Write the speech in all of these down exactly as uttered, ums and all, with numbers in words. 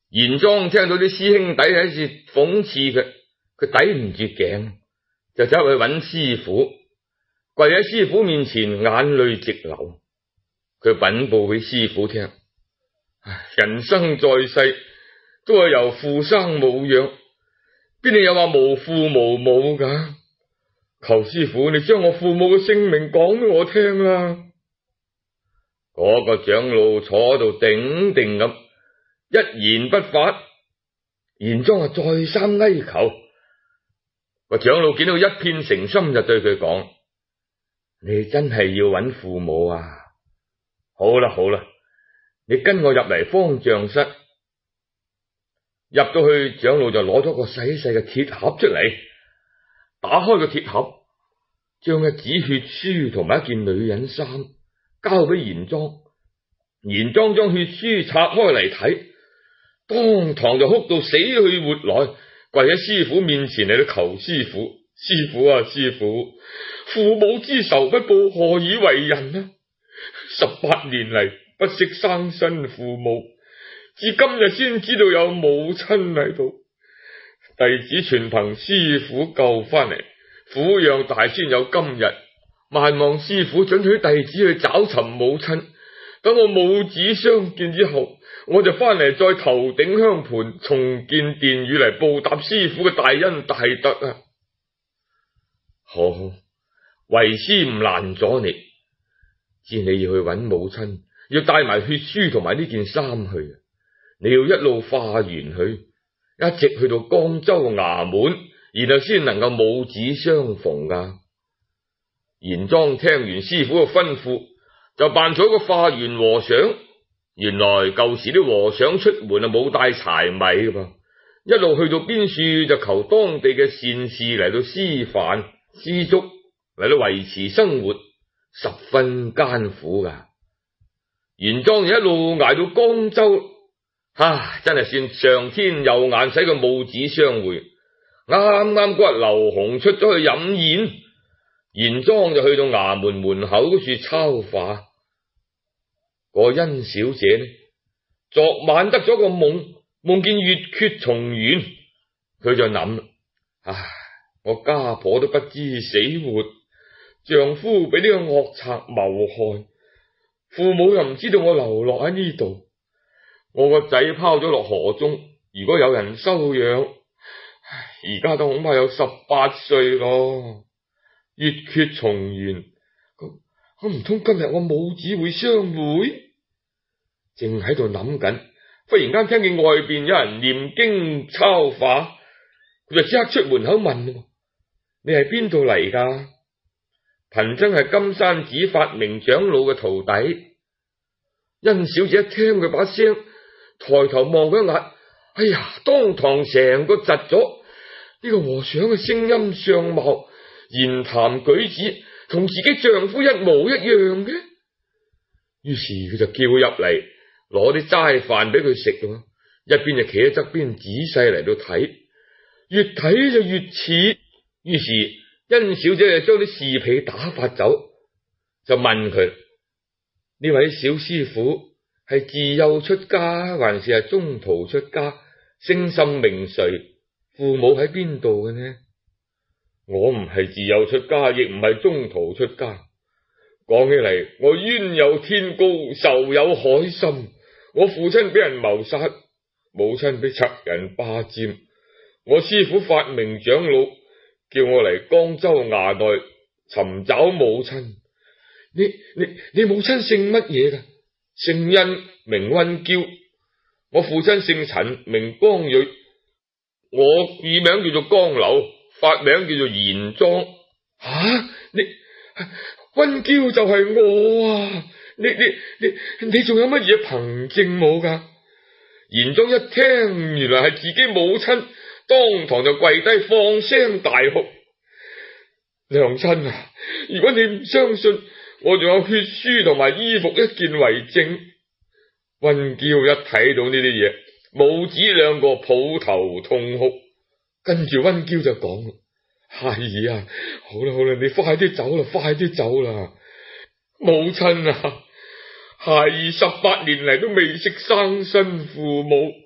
玄奘聽到啲師兄弟喺度諷刺佢，佢抵唔住頸，就走去揾師傅，跪喺師傅面前，眼淚直流。佢稟報俾師傅聽：人生在世都係由父生母養，邊度有話無父無母噶？求師傅你將我父母嘅姓名講俾我聽啦。嗰個長老坐喺度定定咁，一言不發。玄奘啊再三哀求，個長老見到一片誠心，就對佢講：你真係要揾父母啊？好啦好啦，你跟我入嚟方丈室。入到去，長老就攞咗個細細嘅鐵盒出嚟，打開個鐵盒，將一紙血書同埋一件女人衫交俾玄奘。玄奘將血書拆開嚟睇，當堂就哭到死去活來，跪喺師傅面前嚟到求師傅：師傅啊師傅，父母之仇不報，何以為人啊？十八年嚟不識生身父母，至今日先知道有母親喺度。弟子全憑師傅救翻嚟，撫養大先有今日，萬望師傅准許弟子去找尋母親。等我母子相見之後，我就翻嚟再頭頂香盤，重建殿宇嚟報答師傅嘅大恩大德啊！好，為師唔攔阻你，知你要去揾母親，要帶埋血書同埋呢件衫去，你要一路化緣去，一直去到江州衙門，然後先能夠母子相逢噶。玄奘聽完師傅嘅吩咐，就扮咗個化緣和尚。原來舊時啲和尚出門啊冇帶柴米噶噃，一路去到邊處就求當地嘅善士嚟到施飯施粥嚟到維持生活，十分艱苦噶。玄奘一路捱到江州，啊，真係算上天有眼，使個母子相會。啱啱嗰日劉洪出咗去飲宴，玄奘就去到衙門門口嗰處抄話。個殷小姐呢，昨晚得咗個夢，夢見月缺重圓，佢就諗：唉，我家婆都不知死活，丈夫俾呢個惡賊謀害，父母又唔知道我流落喺呢度，我個仔拋咗落河中，如果有人收養，而家都恐怕有十八歲咯。月缺重圓，咁唔通今日我母子會相會？正喺度諗緊，忽然間聽見外邊有人念經抄法，佢就即刻出門口問：你係邊度嚟噶？貧僧係金山寺法明長老嘅徒弟。殷小姐一聽佢把聲，抬頭望佢一眼，哎呀，當堂成個窒咗。呢個和尚嘅聲音相貌言談舉止同自己丈夫一模一樣嘅。於是佢就叫佢入嚟，攞啲齋飯俾佢食咯，一邊就企喺側邊仔細嚟到睇，越睇就越似。於是殷小姐就將啲侍婢打發走，就問佢：呢位小師傅係自幼出家，還是係中途出家？聲心名誰？父母喺邊度嘅呢？我唔係自幼出家，亦唔係中途出家。講起嚟，我冤有天高，仇有海深。我父親俾人謀殺，母親俾賊人霸佔。我師父法明長老叫我嚟江州衙內尋找母親。你你你母親姓乜嘢噶？姓殷，名溫嬌。我父親姓陳，名光蕊。我乳名叫做江流，法名叫做玄奘。吓、啊，你溫嬌就係我啊！你你你你仲有乜嘢憑證冇噶？玄奘一聽，原來係自己母親，當堂就跪低放聲大哭：娘親啊，如果你唔相信，我仲有血書同埋衣服一件為證。溫嬌一睇到呢啲嘢，母子兩個抱頭痛哭，跟住溫嬌就講：係呀，好啦好啦，你快啲走啦，快啲走啦，母親啊！孩兒十八年嚟都未識生身父母，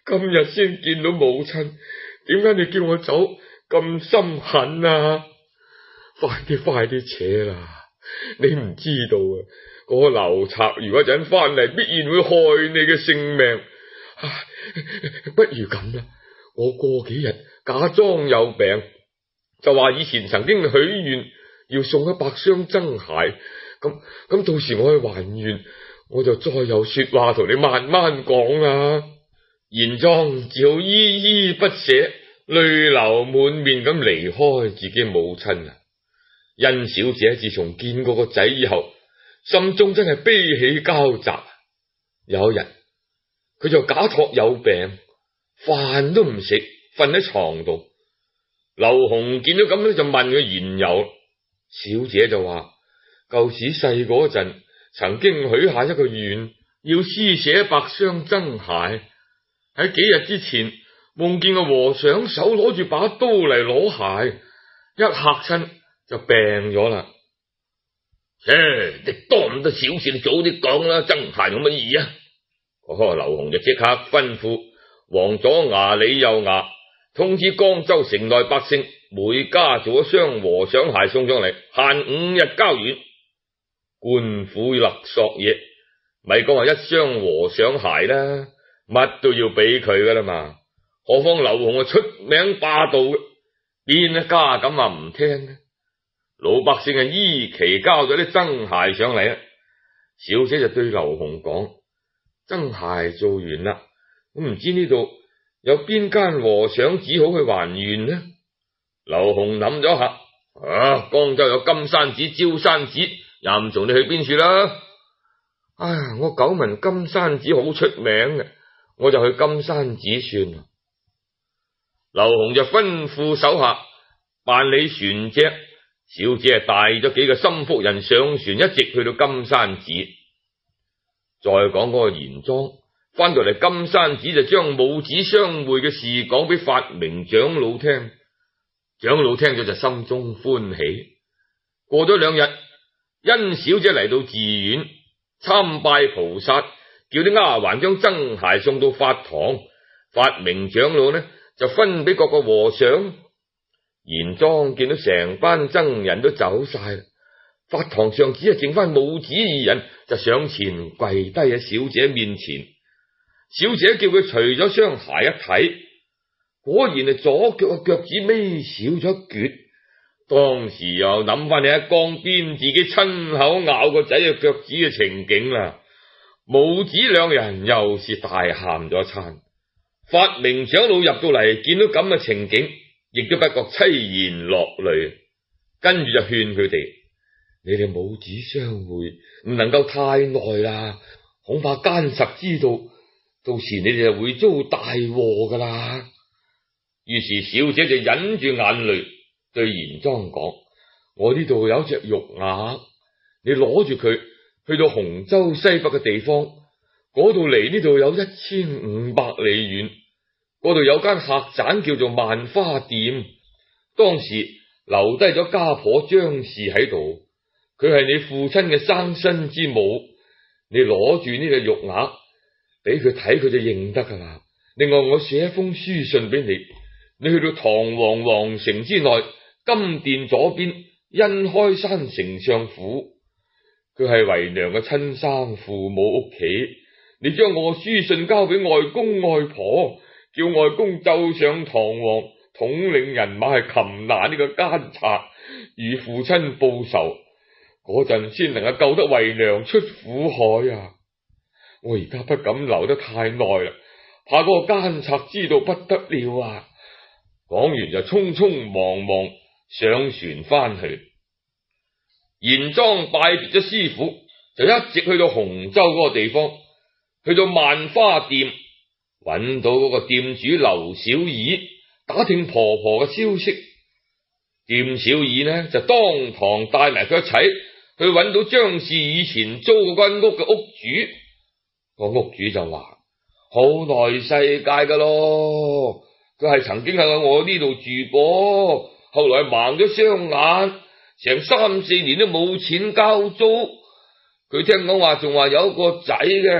今日先見到母親，點解你叫我走咁心狠啊？快啲快啲扯啦！你唔知道啊，嗰個劉賊如果陣翻嚟，必然會害你嘅性命。唉，不如咁啦，我過幾日假裝有病，就話以前曾經許願要送一百雙真鞋，咁咁到時我去還願，我就再有說話同你慢慢講啦。賢莊只好依依不捨，淚流滿面咁離開自己母親啊！甄小姐自從見過個仔以後，心中真係悲喜交集。有一日，佢就假託有病，飯都唔食，瞓喺床度。劉洪見到咁咧，就問佢緣由。小姐就話：舊時細嗰陣，曾經許下一個願，要施捨一百雙真鞋。喺幾日之前，夢見個和尚手攞住把刀嚟攞鞋，一嚇親就病咗啦。切，你多咁多小事，你早啲講啦，真鞋有乜意啊？哦，劉洪就即刻吩咐王左牙、李右牙通知江州城內百姓，每家做一雙和尚鞋送上嚟，限五日交完。官府勒索嘢，咪講話一雙和尚鞋啦，乜都要俾佢噶啦嘛。何況劉洪啊出名霸道嘅，邊一家咁話唔聽呢？老百姓啊依期交咗啲真鞋上嚟啊，小姐就對劉洪講：真鞋做完啦，咁唔知呢度有邊間和尚只好去還願呢？劉洪諗咗下，啊，江州有金山寺、焦山寺，任從你去邊處啦。唉，我久聞金山寺好出名嘅，我就去金山寺算啦。劉洪就吩咐手下辦理船隻，小姐係帶咗幾個心腹人上船，一直去到金山寺。再講嗰個賢莊翻到嚟金山寺，就將母子相會嘅事講俾法明長老聽。長老聽咗就心中歡喜。過咗兩日，甄小姐嚟到寺院參拜菩薩，叫啲丫鬟將真鞋送到法堂。法明長老呢就分俾各個和尚。賢莊見到成班僧人都走晒啦，法堂上只係剩翻母子二人，就上前跪低喺小姐面前。小姐叫佢除咗雙鞋一睇，果然係左腳嘅腳趾尾少咗一橛。當時又諗翻你喺江邊自己親口咬個仔嘅腳趾嘅情景啦，母子兩人又是大喊咗一餐。法明長老入到嚟，見到咁嘅情景，亦都不覺凄然落淚，跟住就勸佢哋：你哋母子相會唔能夠太耐啦，恐怕奸賊知道，到時你哋就會遭大禍噶啦。於是小姐就忍住眼淚對賢莊講：我呢度有隻玉鈪，你攞住佢去到洪州西北嘅地方，嗰度離呢度有一千五百里遠，嗰度有間客棧叫做萬花店，當時留低咗家婆張氏喺度，佢係你父親嘅生身之母，你攞住呢個玉鈪俾佢睇，佢就認得噶啦。另外我寫一封書信俾你，你去到唐皇皇城之內金殿左邊恩開山丞相府，佢係為娘嘅親生父母屋企，你將我書信交俾外公外婆，叫外公奏上堂皇，統領人馬係擒拿呢個奸賊，與父親報仇，嗰陣先能夠救得為娘出苦海啊！我而家不敢留得太耐啦，怕嗰個奸賊知道不得了啊！講完就匆匆忙忙上船翻去。賢莊拜別咗師傅，就一直去到洪州嗰個地方，去到萬花店，揾到嗰個店主劉小二，打聽婆婆嘅消息。店小二呢就當堂帶埋佢一齊去揾到張氏以前租嗰間屋嘅屋主。個屋主就話：好耐世界噶咯，佢係曾經喺我呢度住過，後來盲咗雙眼，成三四年都冇錢交租。佢聽講話仲話有個仔嘅，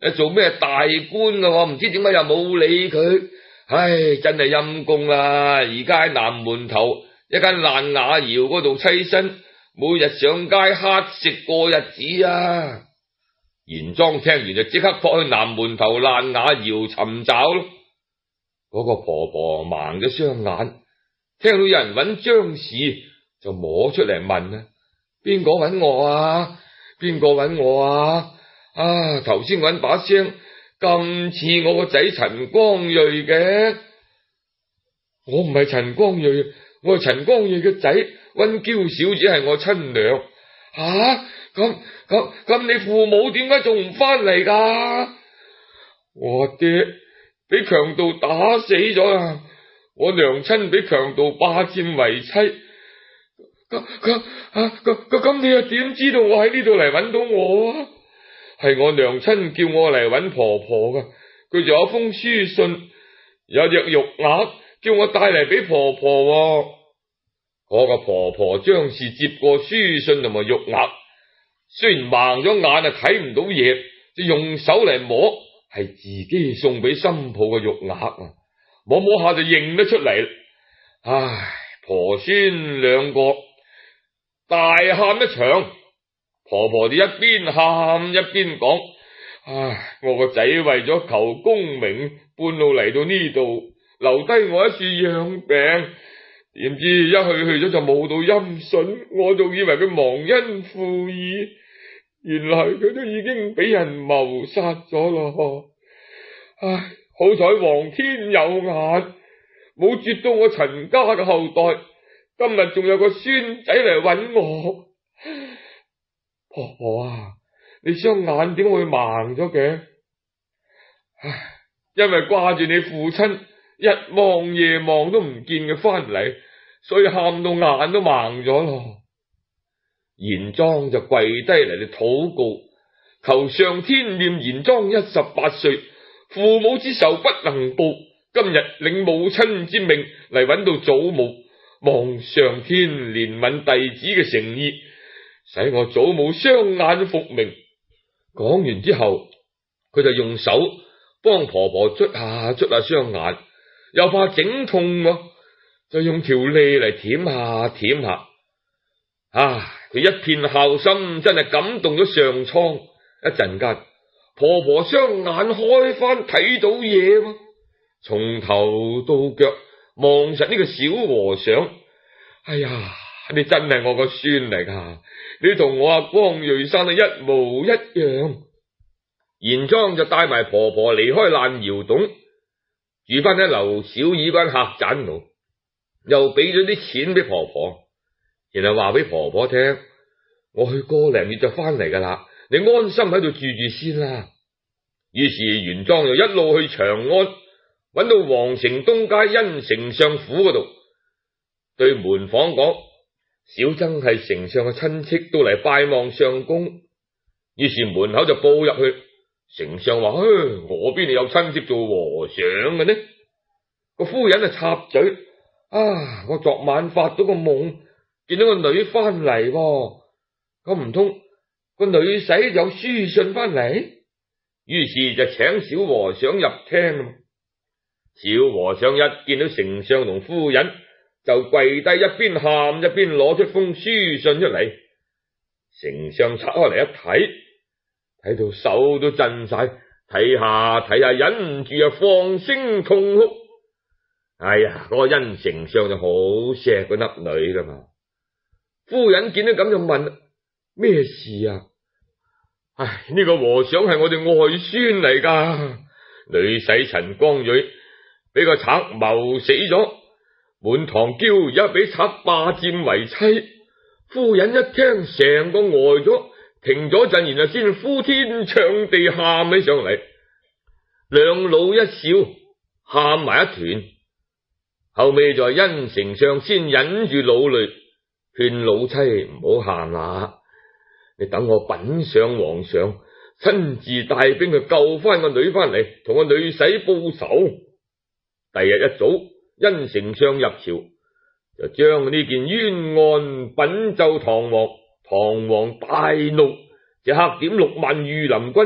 做咩大官啊，唔知點解又冇理佢。唉，真係陰公啦！而家喺南門頭一間爛瓦窯嗰度棲身，每日上街乞食過日子啊！嚴莊聽完就即刻撲去南門頭爛瓦窯尋找咯。嗰個婆婆盲咗雙眼，聽到有人揾張氏，就摸出嚟問啊：邊個揾我啊？邊個揾我啊？啊，頭先揾把聲咁似我個仔陳光瑞嘅。我唔係陳光瑞，我係陳光瑞嘅仔溫嬌小姐，係我親娘。吓，咁咁咁，你父母點解仲唔翻嚟噶？我爹俾強盜打死咗啊！我娘親俾強盜霸佔為妻。咁咁啊咁咁，你又點知道我喺呢度嚟揾到我啊？係我娘親叫我嚟揾婆婆噶，佢仲有封書信，有隻玉鈪，叫我帶嚟俾婆婆。嗰個婆婆張氏接過書信同埋玉鈪，雖然盲咗眼啊，睇唔到嘢，就用手嚟摸，係自己送俾新抱嘅玉鈪啊，摸摸下就認得出嚟。唉，婆孫兩個大喊一場。婆婆就一邊喊一邊講：唉，我個仔為咗求功名，半路嚟到呢度，留低我一處養病，點知一去去咗就冇到音訊，我仲以為佢忘恩負義，原來佢都已經俾人謀殺咗咯。唉，好彩皇天有眼，冇絕到我陳家嘅後代，今日仲有個孫仔嚟揾我。婆婆啊，你雙眼點會盲咗嘅？唉，因為掛住你父親，日望夜望都唔見佢翻嚟，所以喊到眼都盲咗咯。嚴莊就跪低嚟嚟禱告，求上天念嚴莊一十八歲，父母之仇不能報，今日領母親之命嚟揾到祖母，望上天憐憫弟子嘅誠意，使我祖母雙眼復明。講完之後，佢就用手幫婆婆捽下捽下雙眼，又怕整痛啊，就用條脷嚟舔下舔下。啊，佢一片孝心，真係感動咗上蒼。一陣間，婆婆雙眼開翻，睇到嘢啊，從頭到腳望實呢個小和尚。哎呀，你真係我個孫嚟噶，你同我阿光瑞生得一模一樣。嚴莊就帶埋婆婆離開爛窯洞，住翻喺劉小二間客棧度，又俾咗啲錢俾婆婆，然後話俾婆婆聽：我去個零月就翻嚟噶啦，你安心喺度住住先啦。於是嚴莊又一路去長安，揾到皇城東街殷丞相府嗰度，對門房講：小僧係丞相嘅親戚，都嚟拜望相公。於是門口就報入去。丞相話：我邊度有親戚做和尚嘅呢？個夫人啊插嘴：啊，我昨晚發咗個夢，見到個女翻嚟，咁唔通個女婿有書信翻嚟？於是就請小和尚入廳。小和尚一見到丞相同夫人，就跪低，一邊喊一邊攞出封書信出嚟。丞相拆開嚟一睇，睇到手都震晒，睇下睇下忍唔住啊放聲痛哭。哎呀，嗰、那個殷丞相就好錫個粒女噶嘛。夫人見到咁就問：咩事啊？唉，呢、這個和尚係我哋外孫嚟噶，女婿陳光蕊俾個賊謀死咗，滿堂嬌而家俾賊霸佔為妻。夫人一聽，成個呆咗，停咗陣，然後先呼天搶地喊起上嚟，兩老一笑，喊埋一團。後尾在殷丞相先忍住老淚，勸老妻唔好喊啦，你等我稟上皇上，親自帶兵去救翻個女翻嚟，同個女婿報仇。第日一早，殷丞相入朝，就將呢件冤案稟奏唐王。唐王大怒，即刻點六萬御林軍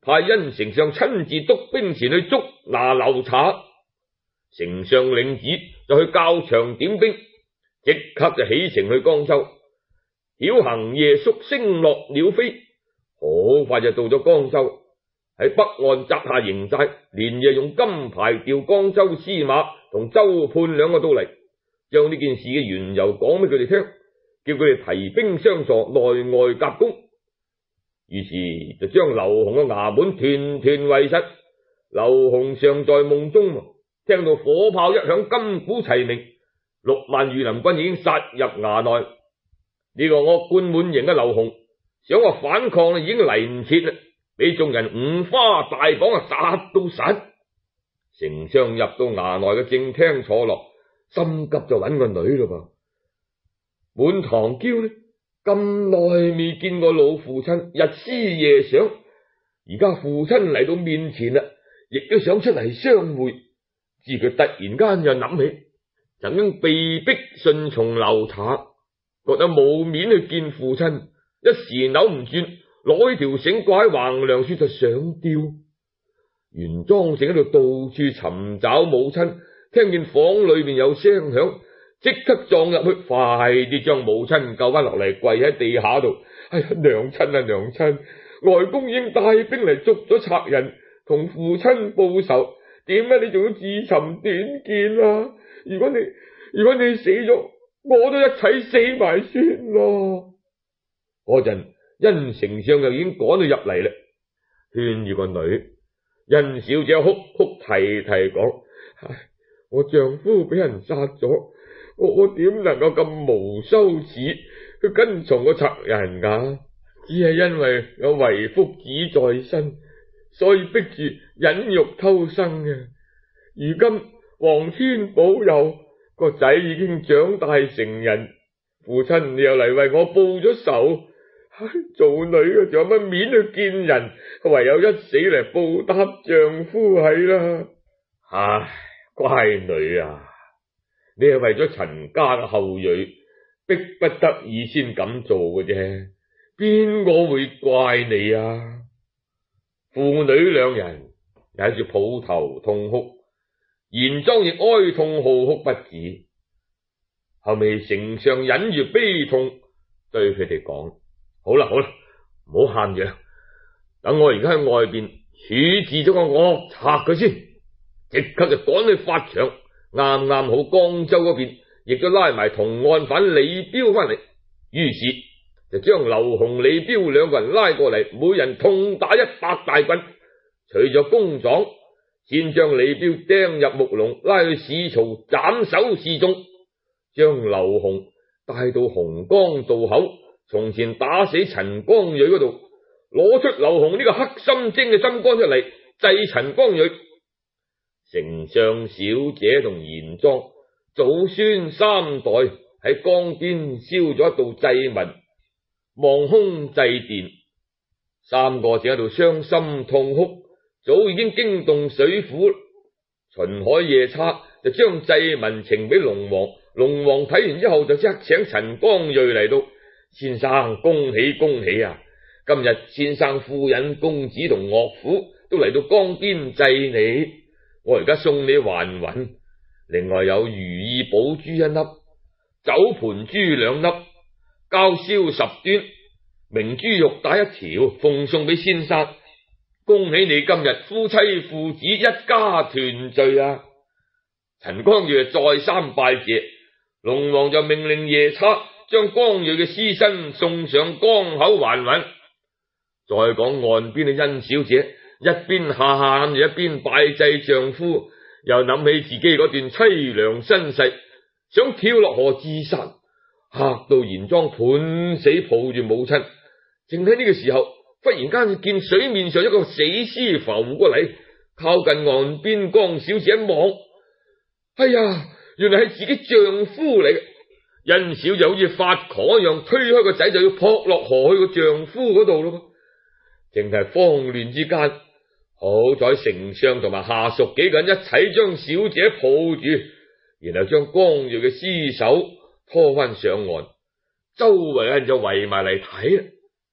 派殷丞相親自督兵前去捉拿劉查。丞相領旨就去教場點兵，即刻就起程去江州。曉行夜宿，星落鳥飛，好快就到咗江州。喺北岸紮下營寨，連夜用金牌調江州司馬同周判兩個到嚟，將呢件事嘅緣由講俾佢哋聽，叫佢哋提兵相助，內外夾攻。於是就將劉洪嘅衙門團團圍實。劉洪尚在夢中，聽到火炮一響，金鼓齊鳴，六萬御林軍已經殺入衙內。呢個惡貫滿盈嘅劉洪想話反抗已經嚟唔切啦，俾眾人五花大綁啊，殺到散。丞相入到衙內嘅正廳坐落，心急就揾個女咯噃。滿堂嬌呢，咁耐未見過老父親，日思夜想，而家父親嚟到面前啦，亦都想出嚟相會。知佢突然間又諗起曾經被逼順從劉查，覺得冇面去見父親，一時扭唔轉，攞起條繩掛喺橫梁處就上吊。袁莊正喺度到處尋找母親，聽見房裏面有聲響，即刻撞入去，快啲將母親救翻落嚟，跪喺地下度。哎呀，娘親啊娘親，外公已經帶兵嚟捉咗賊人，同父親報仇，點解你仲要自尋短見啊？如果你如果你死咗，我都一齊死埋算咯。嗰陣殷丞相就已經趕到入嚟啦，勸住個女。殷小姐哭哭啼啼講：唉，我丈夫俾人殺咗，我我點能夠咁無羞恥去跟從個賊人噶？只係因為有遺腹子在身，所以逼住忍辱偷生嘅。如今皇天保佑，個仔已經長大成人，父親你又嚟為我報咗仇，唉，做女嘅仲有乜面去見人？唯有一死嚟報答丈夫係啦。唉，乖女啊，你係為咗陳家嘅後裔，逼不得已先咁做嘅啫，邊個會怪你啊？父女兩人也喺住抱頭痛哭，嚴莊亦哀痛號哭不止。後尾丞相忍住悲痛，對佢哋講：好啦好啦，唔好喊住，等我而家喺外邊處置咗個惡賊佢先，即刻就趕去法場。啱啱好江州嗰邊亦都拉埋同案犯李彪翻嚟，於是就將劉洪、李彪兩個人拉過嚟，每人痛打一百大棍。除咗公狀，先將李彪釘入木籠，拉去市曹斬首示眾，將劉洪帶到洪江渡口，從前打死陳光蕊嗰度，攞出劉洪呢個黑心精嘅心肝出嚟，祭陳光蕊。丞相小姐同嚴莊祖孫三代喺江邊燒咗一道祭文，望空祭奠，三個正喺度傷心痛哭，早已經驚動水府。秦海夜叉就將祭文呈俾龍王，龍王睇完之後就即刻請陳光蕊嚟到。先生恭喜恭喜啊！今日先生夫人公子同岳父都嚟到江邊祭你，我而家送你還魂，另外有如意寶珠一粒，酒盤珠兩粒，交燒十端，明珠玉帶一條，奉送俾先生。恭喜你今日夫妻父子一家團聚啊！陳光蕊再三拜謝，龍王就命令夜叉將光蕊嘅屍身送上江口還魂。再講岸邊嘅殷小姐，一邊喊住一邊拜祭丈夫，又諗起自己嗰段淒涼身世，想跳落河自殺，嚇到嚴莊盤死抱住母親。正喺呢個時候，忽然間見水面上一個死屍浮過嚟，靠近岸邊，江小姐一望，哎呀，原來係自己丈夫嚟嘅。殷小姐好似發狂一樣，推開個仔就要撲落河去個丈夫嗰度咯。正係慌亂之間，好在丞相同埋下屬幾個人一齊將小姐抱住，然後將光蕊嘅屍首拖翻上岸，周圍人就圍埋嚟睇啦。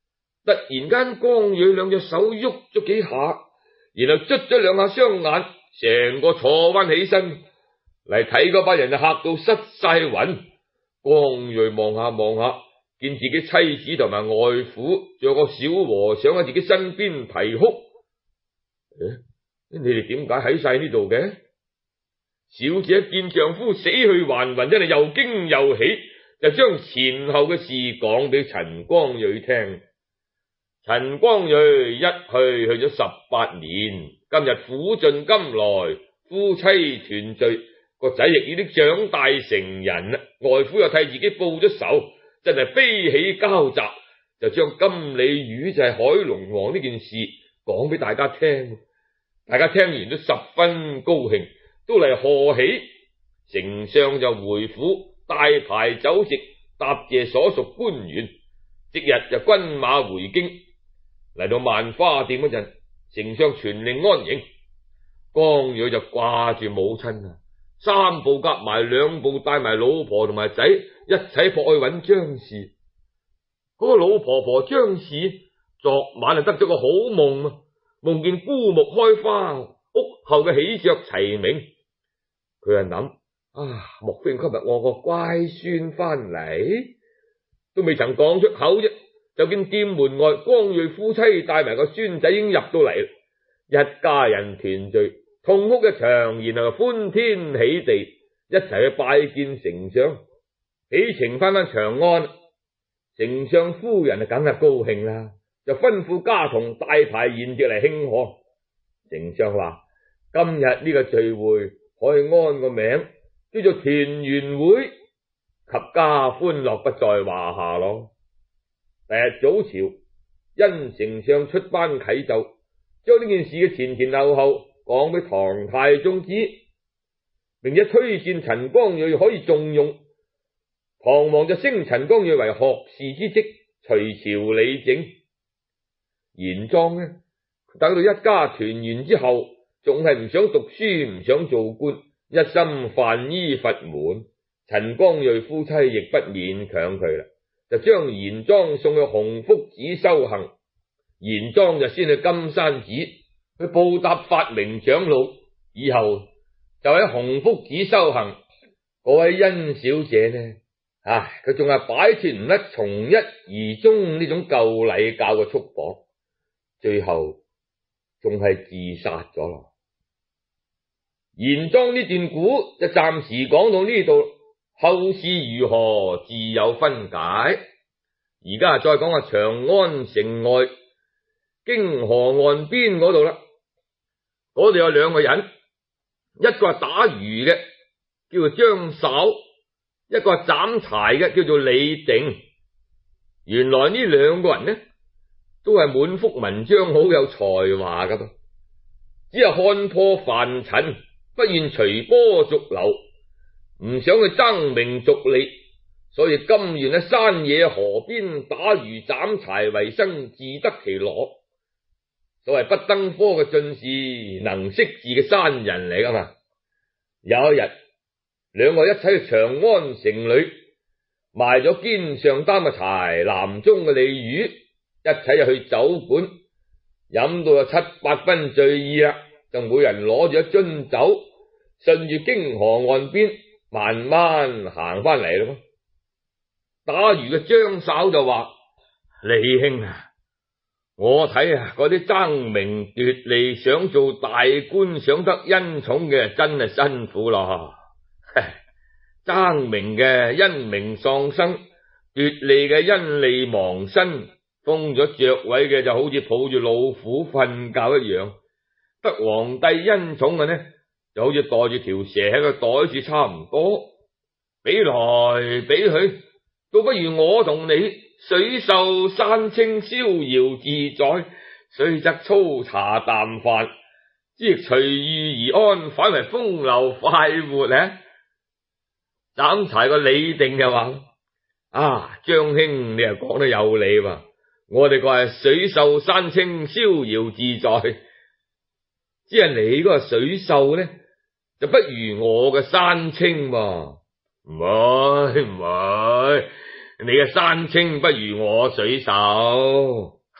突然間江蕊兩隻手喐咗幾下，然後捽咗兩下雙眼，成個坐翻起身嚟睇嗰班人就嚇到失晒魂。江蕊望下望下，見自己妻子同埋外父仲有個小和尚喺自己身邊啼哭。誒，你哋點解喺晒呢度嘅？小姐一見丈夫死去還魂，真係又驚又喜，就將前後嘅事講俾陳光蕊聽。陳光蕊一去去咗十八年，今日苦盡甘來，夫妻團聚，個仔亦已經長大成人啦，外父又替自己報咗仇，真係悲喜交集，就將金鯉魚就係海龍王呢件事講俾大家聽。大家聽完都十分高興，都嚟賀喜。丞相就回府大排酒席，答謝所屬官員，即日就軍馬回京。嚟到萬花店嗰陣，丞相傳令安營，江蕊就掛住母親啊，三步夾埋兩步帶埋老婆同埋仔一齊撲去揾張氏。嗰個老婆婆張氏昨晚就得咗個好夢啊，夢見孤木開花，屋後嘅喜鵲齊鳴。佢就諗啊，莫非今日我個乖孫翻嚟？都未曾講出口啫，就見店門外江蕊夫妻帶埋個孫仔已經入到嚟，一家人團聚，痛哭一場，然後歡天喜地一齊去拜見丞相，喜呈翻返長安。丞相夫人啊，梗係高興啦，就吩咐家童大排筵席嚟慶賀。丞相話：今日呢個聚會可以安個名叫做團圓會，及家歡樂不在話下咯。第日早朝，因丞相出班啟奏，將呢件事嘅前前後後講俾唐太宗知，並且推薦陳光蕊可以重用。唐王就升陳光蕊為學士之職，隨朝理政。玄奘呢，等到一家團圓之後，仲係唔想讀書，唔想做官，一心犯依佛門。陳光蕊夫妻亦不勉強佢啦，就將玄奘送去洪福寺修行。玄奘就先去金山寺去報答法明長老，以後就喺洪福寺修行。嗰位殷小姐呢，唉，佢仲係擺脫唔甩從一而終呢種舊禮教嘅束縛，最後仲係自殺咗咯。玄奘呢段古就暫時講到呢度，後事如何自有分解。而家再講下長安城外京河岸邊嗰度啦。嗰度有兩個人，一個係打魚嘅叫做張稍，一個係斬柴嘅叫做李定。原來呢兩個人呢都係滿腹文章，好有才華噶噃，只係看破凡塵，不願隨波逐流，唔想去爭名逐利，所以甘願喺山野河邊打魚斬柴為生，自得其樂。所謂不登科嘅進士，能識字嘅山人嚟噶嘛。有一日，兩個一齊去長安城裏賣咗肩上擔嘅柴，籃中嘅鯉魚，一齊就去酒館飲到有七八分醉意啦，就每人攞住一樽酒，順住京河岸邊慢慢行翻嚟咯。打魚嘅張稍就話：李兄啊，我睇啊，嗰啲爭名奪利、想做大官、想得恩寵嘅，真係辛苦咯。爭名嘅因名喪生，奪利嘅因利亡身，封咗爵位嘅就好似抱住老虎瞓覺一樣，得皇帝恩寵嘅呢，就好似袋住條蛇喺個袋住差唔多。比來比去，倒不如我同你水秀山清，逍遙自在，雖則粗茶淡飯，只亦隨遇而安，反為風流快活呢。斬柴個李定就話：啊，張兄，你又講得有理喎，我哋個係水秀山清，逍遙自在，只係你嗰個水秀呢，就不如我嘅山清喎。唔係唔係，你嘅山清不如我水秀。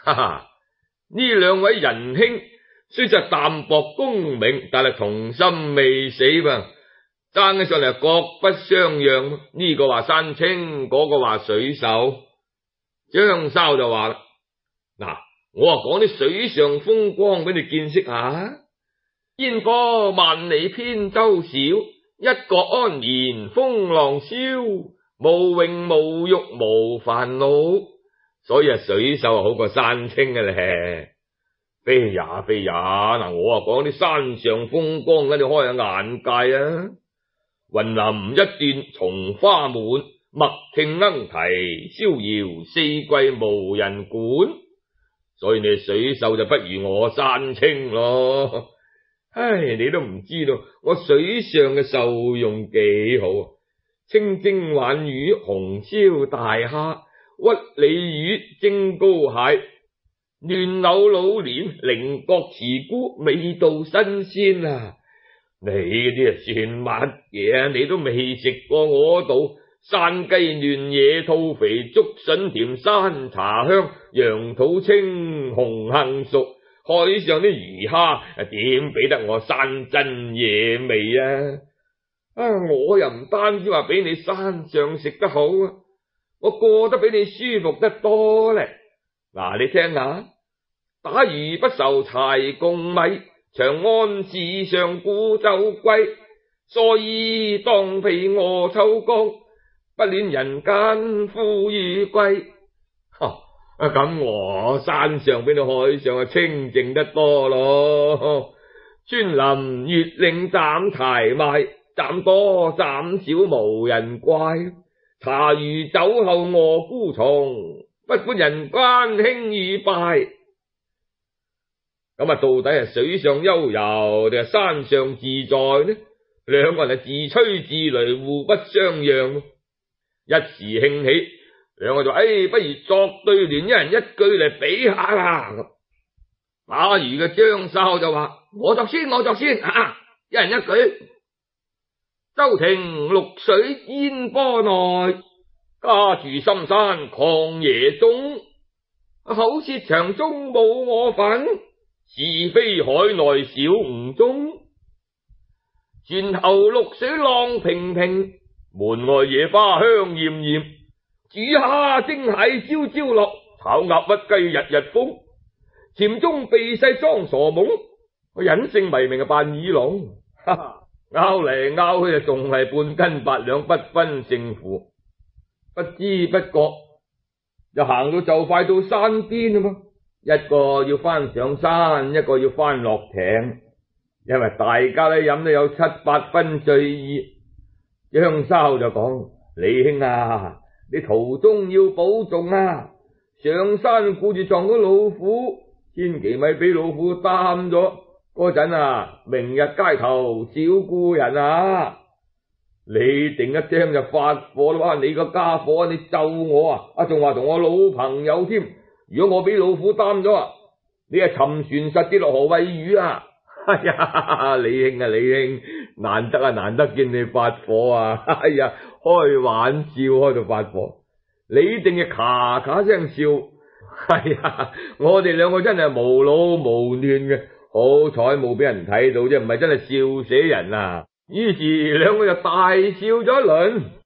哈哈，呢兩位仁兄雖則淡薄功名，但係童心未死噃，爭起上嚟各不相讓。呢、這個話山清，嗰、那個話水秀。張哨就話啦，嗱，我啊講啲水上風光俾你見識下。煙波萬里扁舟小，一國安然風浪消，無榮無辱無煩惱。所以啊，水秀好過山清嘅咧。非也非也，嗱，我啊講啲山上風光，跟你開下眼界啊！雲林一段松花滿，麥聽鶯啼，逍遙四季無人管。所以你水秀就不如我山清咯。唉，你都唔知道我水上嘅受用幾好，清蒸鯇魚、紅燒大蝦、屈鯉魚、蒸膏蟹、嫩柳老蓮、菱角慈菇，味道新鮮啊！你嗰啲啊算乜嘢啊？你都未食過我度山雞嫩、野兔肥、竹筍甜、山茶香、羊肚清、紅杏熟，海上啲魚蝦點比得我山珍野味啊！啊，我又唔單止話比你山上食得好啊，我過得比你舒服得多咧。嗱，你聽下。打魚不愁柴共米，長安市上古酒貴。蓑衣當被餓秋江，不戀人間富裕貴。啊，咁我山上比你海上啊清靜得多咯。穿林月令斬柴賣，斬多斬少無人怪。茶餘酒後臥孤叢，不管人間興與敗。咁啊，到底係水上悠游定係山上自在呢？兩個人係自吹自擂，互不相讓。一時興起，兩個就誒、哎，不如作對聯，一人一句嚟比下啦。打魚嘅張哨就話：我作先，我作先啊！一人一句。舟停綠水煙波內，家住深山曠野中。口舌場中冇我份，是非海內小吳中。船頭綠水浪平平，門外野花香艷艷。煮蝦蒸蟹朝朝落，炒鴨屈雞日日豐。潛中避世裝傻懵，我隱姓迷名嘅扮耳聾。哈哈，拗嚟拗去就仲係半斤八兩，不分勝負。不知不覺就行到就快到山邊啊嘛，一個要翻上山，一個要翻落艇，因為大家都飲得有七八分醉意。張哨就講：李兄啊，你途中要保重啊，上山顧住撞到老虎，千祈咪俾老虎擔咗。嗰陣啊，明日街頭少顧人啊！你定一聲就發火啦！你個家伙，你咒我啊！啊，仲話同我老朋友添。如果我俾老虎擔咗啊，你係沉船實跌落河餵魚啊！哎呀，李兄啊，李兄，難得啊，難得見你發火啊！哎呀，開玩笑開到發火，你定係咔咔聲笑。哎呀，我哋兩個真係無腦無亂嘅，好彩冇俾人睇到啫，唔係真係笑死人啊！於是兩個就大笑咗一輪。